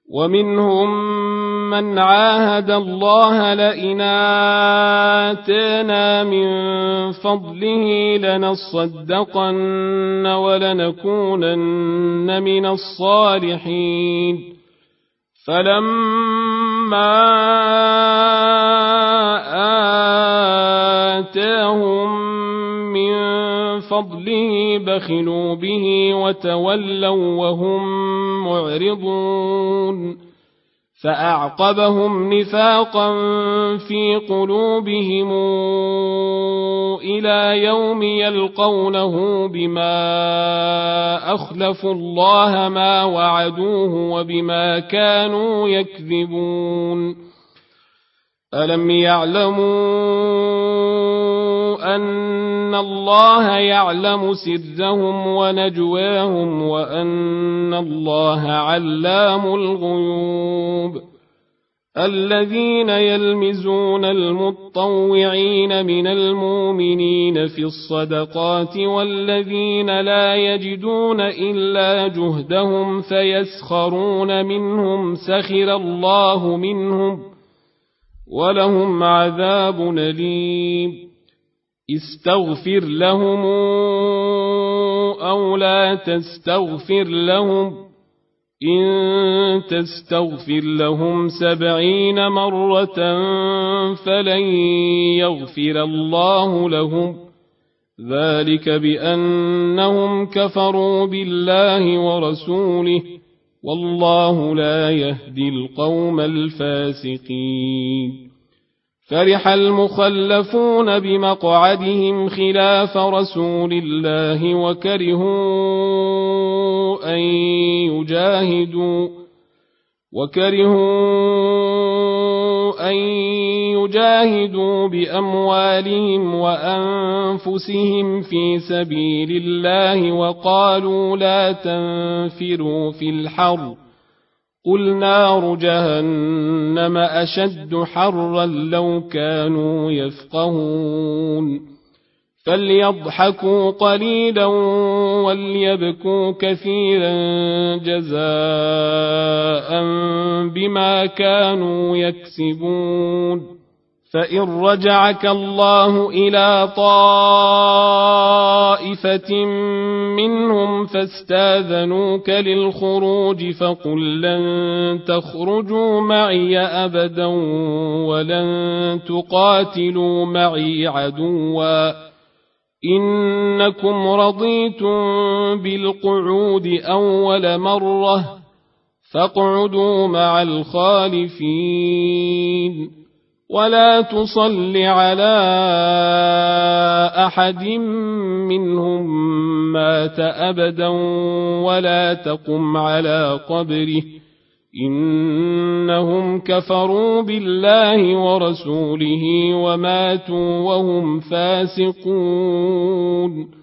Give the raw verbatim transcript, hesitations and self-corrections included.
ومنهم من عاهد الله لئن آتانا من فضله لنصدقن ولنكونن من الصالحين فلما آتاهم من فضله بخلوا به وتولوا وهم معرضون فأعقبهم نفاقا في قلوبهم إلى يوم يلقونه بما أخلفوا الله ما وعدوه وبما كانوا يكذبون ألم يعلموا أن الله يعلم سرهم ونجواهم وأن الله علام الغيوب الذين يلمزون المطوعين من المؤمنين في الصدقات والذين لا يجدون إلا جهدهم فيسخرون منهم سخر الله منهم ولهم عذاب أليم استغفر لهم أو لا تستغفر لهم إن تستغفر لهم سبعين مرة فلن يغفر الله لهم ذلك بأنهم كفروا بالله ورسوله والله لا يهدي القوم الفاسقين فرح المخلفون بمقعدهم خلاف رسول الله وكرهوا أن يجاهدوا وكرهوا أن يجاهدوا بأموالهم وأنفسهم في سبيل الله وقالوا لا تنفروا في الحر قل نار جهنم أشد حرا لو كانوا يفقهون فليضحكوا قليلا وليبكوا كثيرا جزاء بما كانوا يكسبون فإن رجعك الله إلى طائفة منهم فاستاذنوك للخروج فقل لن تخرجوا معي أبدا ولن تقاتلوا معي عدوا إنكم رضيتم بالقعود أول مرة فاقعدوا مع الخالفين ولا تصل على أحد منهم مات أبدا ولا تقم على قبره إنهم كفروا بالله ورسوله وماتوا وهم فاسقون